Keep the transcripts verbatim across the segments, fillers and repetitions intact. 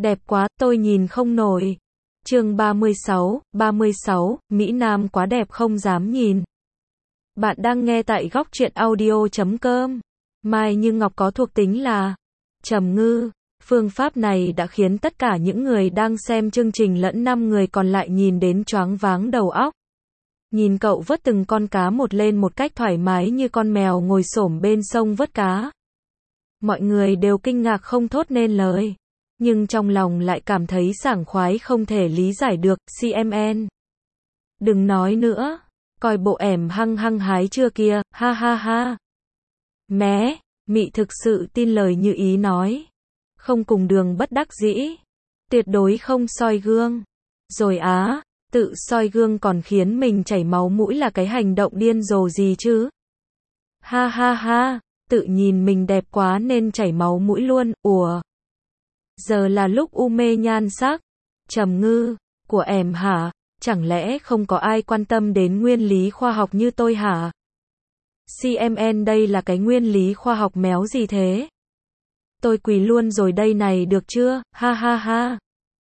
Đẹp quá, tôi nhìn không nổi. Chương ba mươi sáu, ba mươi sáu, Mỹ Nam quá đẹp không dám nhìn. Bạn đang nghe tại góc truyện audio chấm com. Mai Như Ngọc có thuộc tính là trầm ngư. Phương pháp này đã khiến tất cả những người đang xem chương trình lẫn năm người còn lại nhìn đến choáng váng đầu óc. Nhìn cậu vớt từng con cá một lên một cách thoải mái như con mèo ngồi xổm bên sông vớt cá. Mọi người đều kinh ngạc không thốt nên lời, nhưng trong lòng lại cảm thấy sảng khoái không thể lý giải được. xê em en. Đừng nói nữa, coi bộ ẻm hăng hăng hái chưa kìa, ha ha ha. Mé, Mị thực sự tin lời Như Ý nói. Không cùng đường bất đắc dĩ. Tuyệt đối không soi gương. Rồi á, tự soi gương còn khiến mình chảy máu mũi là cái hành động điên rồ gì chứ? Ha ha ha, tự nhìn mình đẹp quá nên chảy máu mũi luôn, ủa. Giờ là lúc u mê nhan sắc, trầm ngư, của em hả? Chẳng lẽ không có ai quan tâm đến nguyên lý khoa học như tôi hả? xê em en đây là cái nguyên lý khoa học méo gì thế? Tôi quỳ luôn rồi đây này được chưa? Ha ha ha.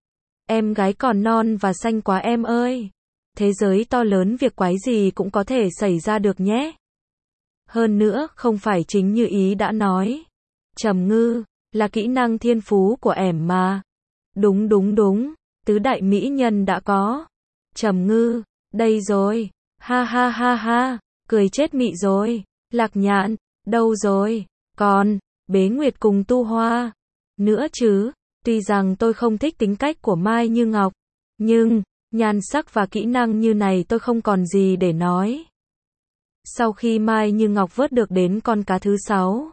Em gái còn non và xanh quá em ơi. Thế giới to lớn việc quái gì cũng có thể xảy ra được nhé. Hơn nữa, không phải chính Như Ý đã nói. Trầm ngư, là kỹ năng thiên phú của em mà. Đúng đúng đúng, tứ đại mỹ nhân đã có. Trầm ngư, đây rồi. Ha ha ha ha, cười chết Mị rồi. Lạc Nhạn, đâu rồi? Còn, Bế Nguyệt cùng Tu Hoa. Nữa chứ, tuy rằng tôi không thích tính cách của Mai Như Ngọc, nhưng, nhan sắc và kỹ năng như này tôi không còn gì để nói. Sau khi Mai Như Ngọc vớt được đến con cá thứ sáu,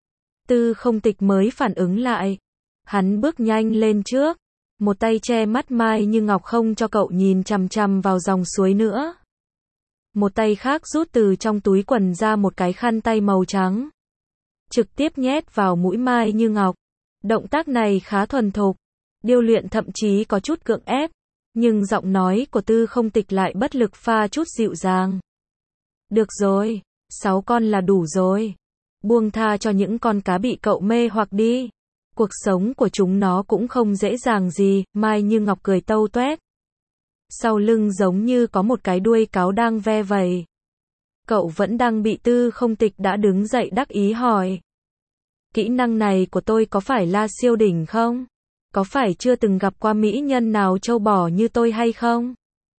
Tư Không Tịch mới phản ứng lại. Hắn bước nhanh lên trước, một tay che mắt Mai Như Ngọc không cho cậu nhìn chằm chằm vào dòng suối nữa. Một tay khác rút từ trong túi quần ra một cái khăn tay màu trắng, trực tiếp nhét vào mũi Mai Như Ngọc. Động tác này khá thuần thục, điêu luyện thậm chí có chút gượng ép, nhưng giọng nói của Tư Không Tịch lại bất lực pha chút dịu dàng. Được rồi, sáu con là đủ rồi. Buông tha cho những con cá bị cậu mê hoặc đi. Cuộc sống của chúng nó cũng không dễ dàng gì, Mai Như Ngọc cười tâu toét. Sau lưng giống như có một cái đuôi cáo đang ve vẩy. Cậu vẫn đang bị Tư Không Tịch đã đứng dậy đắc ý hỏi. Kỹ năng này của tôi có phải là siêu đỉnh không? Có phải chưa từng gặp qua mỹ nhân nào trâu bò như tôi hay không?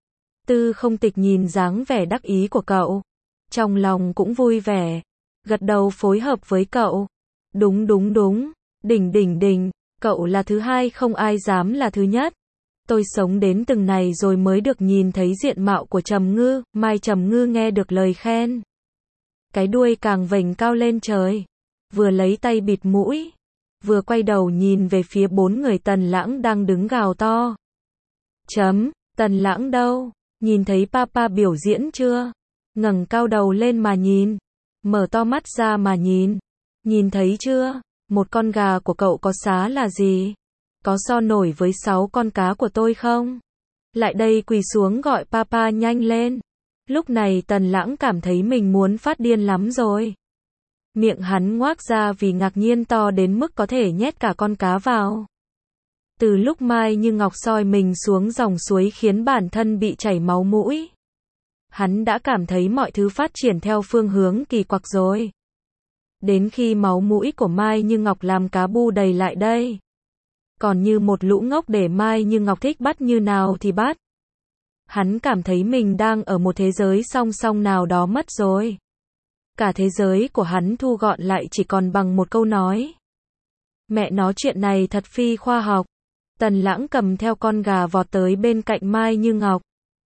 Tư Không Tịch nhìn dáng vẻ đắc ý của cậu, trong lòng cũng vui vẻ, gật đầu phối hợp với cậu. Đúng đúng đúng, đỉnh đỉnh đỉnh, cậu là thứ hai không ai dám là thứ nhất. Tôi sống đến từng này rồi mới được nhìn thấy diện mạo của Trầm Ngư. Mai Trầm Ngư nghe được lời khen, cái đuôi càng vểnh cao lên trời, vừa lấy tay bịt mũi, vừa quay đầu nhìn về phía bốn người Tần Lãng đang đứng gào to. Chấm, Tần Lãng đâu? Nhìn thấy Papa biểu diễn chưa? Ngẩng cao đầu lên mà nhìn, mở to mắt ra mà nhìn. Nhìn thấy chưa? Một con gà của cậu có giá là gì? Có so nổi với sáu con cá của tôi không? Lại đây quỳ xuống gọi Papa nhanh lên. Lúc này Tần Lãng cảm thấy mình muốn phát điên lắm rồi. Miệng hắn ngoác ra vì ngạc nhiên to đến mức có thể nhét cả con cá vào. Từ lúc Mai Như Ngọc soi mình xuống dòng suối khiến bản thân bị chảy máu mũi, hắn đã cảm thấy mọi thứ phát triển theo phương hướng kỳ quặc rồi. Đến khi máu mũi của Mai Như Ngọc làm cá bu đầy lại đây, còn như một lũ ngốc để Mai Như Ngọc thích bắt như nào thì bắt. Hắn cảm thấy mình đang ở một thế giới song song nào đó mất rồi. Cả thế giới của hắn thu gọn lại chỉ còn bằng một câu nói. Mẹ nó chuyện này thật phi khoa học. Tần Lãng cầm theo con gà vọt tới bên cạnh Mai Như Ngọc.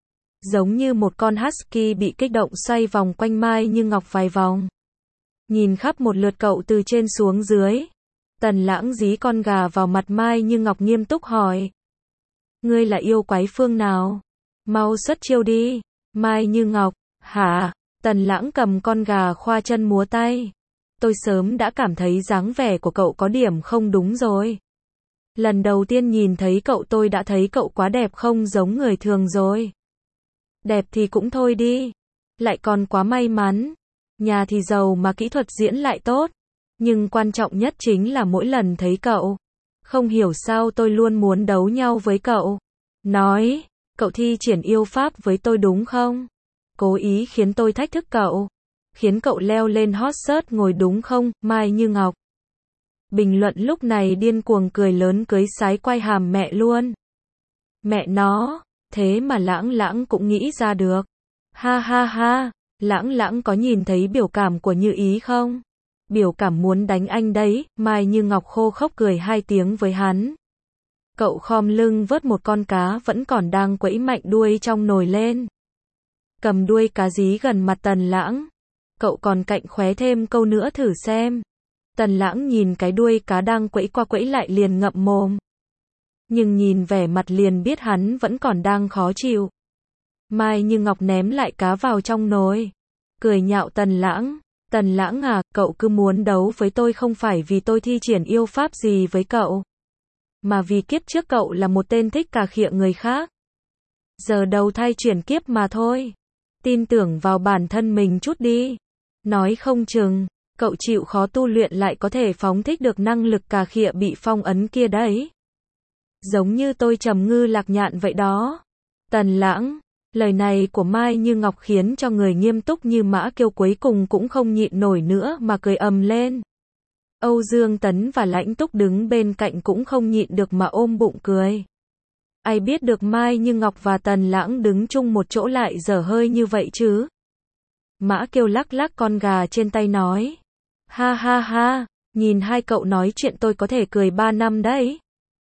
Giống như một con husky bị kích động xoay vòng quanh Mai Như Ngọc vài vòng. Nhìn khắp một lượt cậu từ trên xuống dưới. Tần Lãng dí con gà vào mặt Mai Như Ngọc nghiêm túc hỏi. Ngươi là yêu quái phương nào? Mau xuất chiêu đi. Mai Như Ngọc, hả? Tần Lãng cầm con gà khoa chân múa tay. Tôi sớm đã cảm thấy dáng vẻ của cậu có điểm không đúng rồi. Lần đầu tiên nhìn thấy cậu tôi đã thấy cậu quá đẹp không giống người thường rồi. Đẹp thì cũng thôi đi. Lại còn quá may mắn. Nhà thì giàu mà kỹ thuật diễn lại tốt. Nhưng quan trọng nhất chính là mỗi lần thấy cậu, Không hiểu sao tôi luôn muốn đấu nhau với cậu. Nói, cậu thi triển yêu pháp với tôi đúng không? Cố ý khiến tôi thách thức cậu. Khiến cậu leo lên hot search ngồi đúng không, Mai Như Ngọc? Bình luận lúc này điên cuồng cười lớn cưới sái quay hàm mẹ luôn. Mẹ nó, thế mà Lãng Lãng cũng nghĩ ra được. Ha ha ha, Lãng Lãng có nhìn thấy biểu cảm của Như Ý không? Biểu cảm muốn đánh anh đấy, Mai Như Ngọc khô khốc cười hai tiếng với hắn. Cậu khom lưng vớt một con cá vẫn còn đang quẫy mạnh đuôi trong nồi lên. Cầm đuôi cá dí gần mặt Tần Lãng. Cậu còn cạnh khóe thêm câu nữa thử xem. Tần Lãng nhìn cái đuôi cá đang quẫy qua quẫy lại liền ngậm mồm. Nhưng nhìn vẻ mặt liền biết hắn vẫn còn đang khó chịu. Mai Như Ngọc ném lại cá vào trong nồi. Cười nhạo Tần Lãng. Tần Lãng à, cậu cứ muốn đấu với tôi không phải vì tôi thi triển yêu pháp gì với cậu. Mà vì kiếp trước cậu là một tên thích cà khịa người khác. Giờ đầu thai chuyển kiếp mà thôi. Tin tưởng vào bản thân mình chút đi. Nói không chừng, cậu chịu khó tu luyện lại có thể phóng thích được năng lực cà khịa bị phong ấn kia đấy. Giống như tôi Trầm Ngư Lạc Nhạn vậy đó. Tần Lãng, lời này của Mai Như Ngọc khiến cho người nghiêm túc như Mã Kiêu cuối cùng cũng không nhịn nổi nữa mà cười ầm lên. Âu Dương Tấn và Lãnh Túc đứng bên cạnh cũng không nhịn được mà ôm bụng cười. Ai biết được Mai Như Ngọc và Tần Lãng đứng chung một chỗ lại dở hơi như vậy chứ? Mã Kiêu lắc lắc con gà trên tay nói. Ha ha ha, nhìn hai cậu nói chuyện tôi có thể cười ba năm đấy.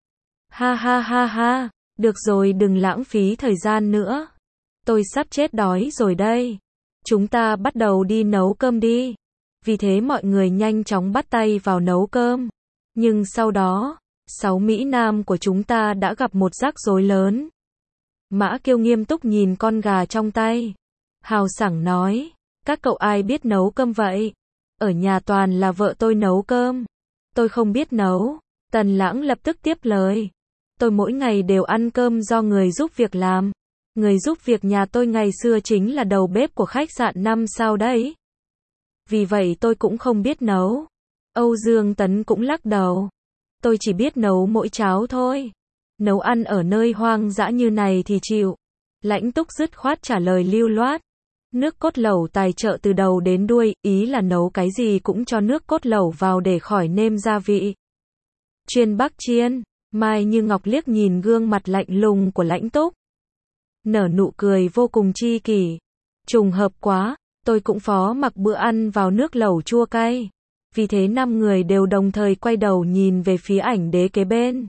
Ha ha ha ha, được rồi đừng lãng phí thời gian nữa. Tôi sắp chết đói rồi đây. Chúng ta bắt đầu đi nấu cơm đi. Vì thế mọi người nhanh chóng bắt tay vào nấu cơm. Nhưng sau đó, sáu Mỹ Nam của chúng ta đã gặp một rắc rối lớn. Mã Kiêu nghiêm túc nhìn con gà trong tay. Hào sảng nói, các cậu ai biết nấu cơm vậy? Ở nhà toàn là vợ tôi nấu cơm. Tôi không biết nấu. Tần Lãng lập tức tiếp lời. Tôi mỗi ngày đều ăn cơm do người giúp việc làm. Người giúp việc nhà tôi ngày xưa chính là đầu bếp của khách sạn năm sao đấy. Vì vậy tôi cũng không biết nấu. Âu Dương Tấn cũng lắc đầu. Tôi chỉ biết nấu mỗi cháo thôi. Nấu ăn ở nơi hoang dã như này thì chịu. Lãnh Túc dứt khoát trả lời lưu loát. Nước cốt lẩu tài trợ từ đầu đến đuôi, ý là nấu cái gì cũng cho nước cốt lẩu vào để khỏi nêm gia vị. Chuyên Bắc chiên. Mai Như Ngọc liếc nhìn gương mặt lạnh lùng của Lãnh Túc. Nở nụ cười vô cùng chi kỷ. Trùng hợp quá, tôi cũng phó mặc bữa ăn vào nước lẩu chua cay. Vì thế năm người đều đồng thời quay đầu nhìn về phía ảnh đế kế bên.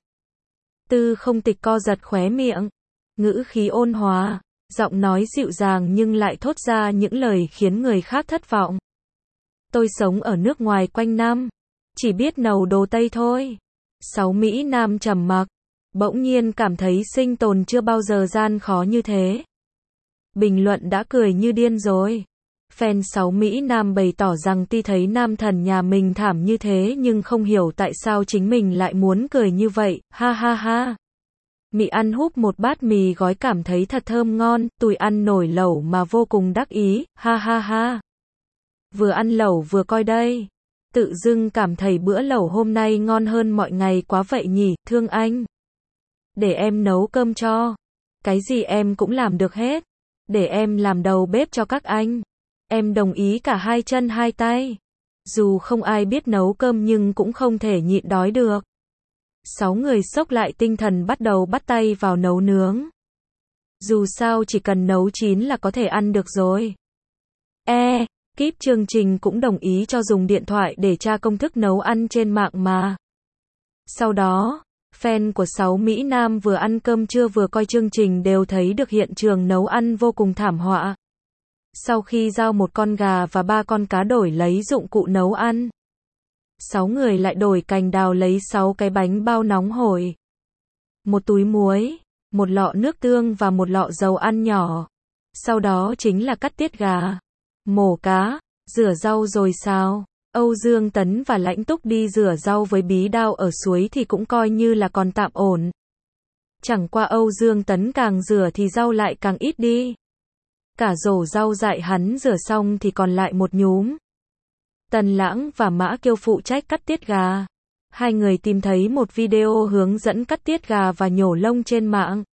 Tư Không Tịch co giật khóe miệng. Ngữ khí ôn hòa, giọng nói dịu dàng nhưng lại thốt ra những lời khiến người khác thất vọng. Tôi sống ở nước ngoài quanh năm. Chỉ biết nấu đồ Tây thôi. Sáu Mỹ Nam trầm mặc. Bỗng nhiên cảm thấy sinh tồn chưa bao giờ gian khó như thế. Bình luận đã cười như điên rồi. Fan sáu Mỹ Nam bày tỏ rằng tuy thấy nam thần nhà mình thảm như thế nhưng không hiểu tại sao chính mình lại muốn cười như vậy, ha ha ha. Mị ăn húp một bát mì gói cảm thấy thật thơm ngon, tui ăn nổi lẩu mà vô cùng đắc ý, ha ha ha. Vừa ăn lẩu vừa coi đây. Tự dưng cảm thấy bữa lẩu hôm nay ngon hơn mọi ngày quá vậy nhỉ, thương anh. Để em nấu cơm cho. Cái gì em cũng làm được hết. Để em làm đầu bếp cho các anh. Em đồng ý cả hai chân hai tay. Dù không ai biết nấu cơm nhưng cũng không thể nhịn đói được. Sáu người xốc lại tinh thần bắt đầu bắt tay vào nấu nướng. Dù sao chỉ cần nấu chín là có thể ăn được rồi. E, kíp chương trình cũng đồng ý cho dùng điện thoại để tra công thức nấu ăn trên mạng mà. Sau đó, fan của sáu Mỹ Nam vừa ăn cơm trưa vừa coi chương trình đều thấy được hiện trường nấu ăn vô cùng thảm họa. Sau khi giao một con gà và ba con cá đổi lấy dụng cụ nấu ăn, sáu người lại đổi cành đào lấy sáu cái bánh bao nóng hổi, một túi muối, một lọ nước tương và một lọ dầu ăn nhỏ. Sau đó chính là cắt tiết gà, mổ cá, rửa rau rồi xào. Âu Dương Tấn và Lãnh Túc đi rửa rau với bí đao ở suối thì cũng coi như là còn tạm ổn. Chẳng qua Âu Dương Tấn càng rửa thì rau lại càng ít đi. Cả rổ rau dại hắn rửa xong thì còn lại một nhúm. Tần Lãng và Mã Kiêu phụ trách cắt tiết gà. Hai người tìm thấy một video hướng dẫn cắt tiết gà và nhổ lông trên mạng.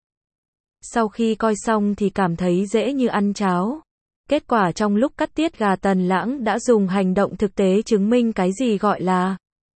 Sau khi coi xong thì cảm thấy dễ như ăn cháo. Kết quả trong lúc cắt tiết gà, Tần Lãng đã dùng hành động thực tế chứng minh cái gì gọi là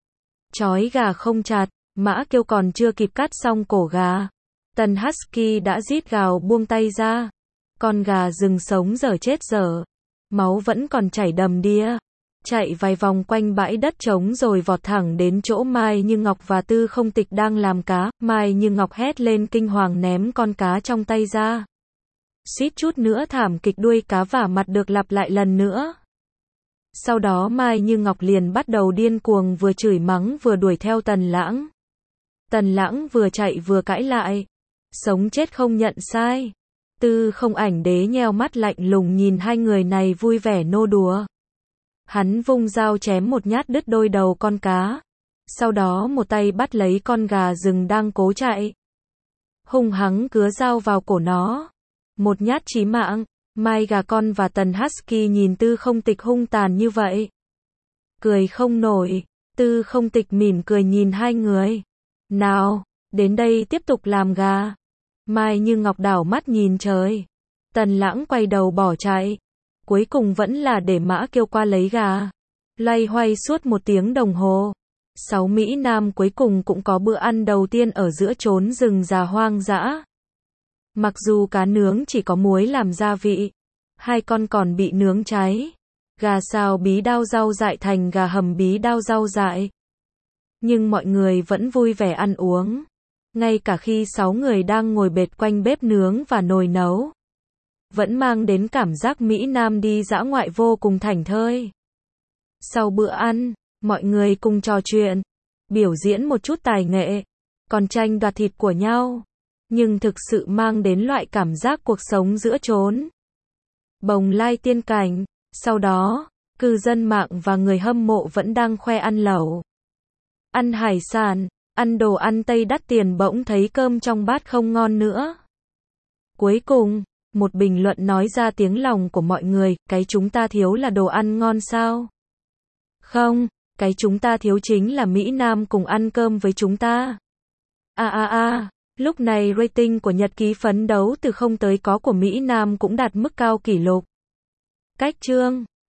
trói gà không chặt. Mã Kiêu còn chưa kịp cắt xong cổ gà, Tần Husky đã rít gào buông tay ra. Con gà rừng sống dở chết dở, máu vẫn còn chảy đầm đìa, chạy vài vòng quanh bãi đất trống rồi vọt thẳng đến chỗ Mai Như Ngọc và Tư Không Tịch đang làm cá. Mai Như Ngọc hét lên kinh hoàng ném con cá trong tay ra. Suýt chút nữa thảm kịch đuôi cá vả mặt được lặp lại lần nữa. Sau đó Mai Như Ngọc liền bắt đầu điên cuồng vừa chửi mắng vừa đuổi theo Tần Lãng. Tần Lãng vừa chạy vừa cãi lại. Sống chết không nhận sai. Tư Không Ảnh Đế nheo mắt lạnh lùng nhìn hai người này vui vẻ nô đùa. Hắn vung dao chém một nhát đứt đôi đầu con cá. Sau đó một tay bắt lấy con gà rừng đang cố chạy. Hung hăng cứa dao vào cổ nó. Một nhát chí mạng. Mai Gà Con và Tần Husky nhìn Tư Không Tịch hung tàn như vậy. Cười không nổi. Tư Không Tịch mỉm cười nhìn hai người. Nào, đến đây tiếp tục làm gà. Mai Như Ngọc đảo mắt nhìn trời. Tần Lãng quay đầu bỏ chạy. Cuối cùng vẫn là để Mã Kiêu qua lấy gà. Loay hoay suốt một tiếng đồng hồ. Sáu Mỹ Nam cuối cùng cũng có bữa ăn đầu tiên ở giữa chốn rừng già hoang dã. Mặc dù cá nướng chỉ có muối làm gia vị, hai con còn bị nướng cháy. Gà xào bí đao rau dại thành gà hầm bí đao rau dại. Nhưng mọi người vẫn vui vẻ ăn uống. Ngay cả khi sáu người đang ngồi bệt quanh bếp nướng và nồi nấu, vẫn mang đến cảm giác Mỹ Nam đi dã ngoại vô cùng thảnh thơi. Sau bữa ăn, mọi người cùng trò chuyện, biểu diễn một chút tài nghệ, còn tranh đoạt thịt của nhau. Nhưng thực sự mang đến loại cảm giác cuộc sống giữa chốn bồng lai tiên cảnh. Sau đó, cư dân mạng và người hâm mộ vẫn đang khoe ăn lẩu, ăn hải sản, ăn đồ ăn Tây đắt tiền, bỗng thấy cơm trong bát không ngon nữa. Cuối cùng, một bình luận nói ra tiếng lòng của mọi người, cái chúng ta thiếu là đồ ăn ngon sao? Không, cái chúng ta thiếu chính là Mỹ Nam cùng ăn cơm với chúng ta. A a a, lúc này rating của Nhật ký phấn đấu từ không tới có của Mỹ Nam cũng đạt mức cao kỷ lục. Cách chương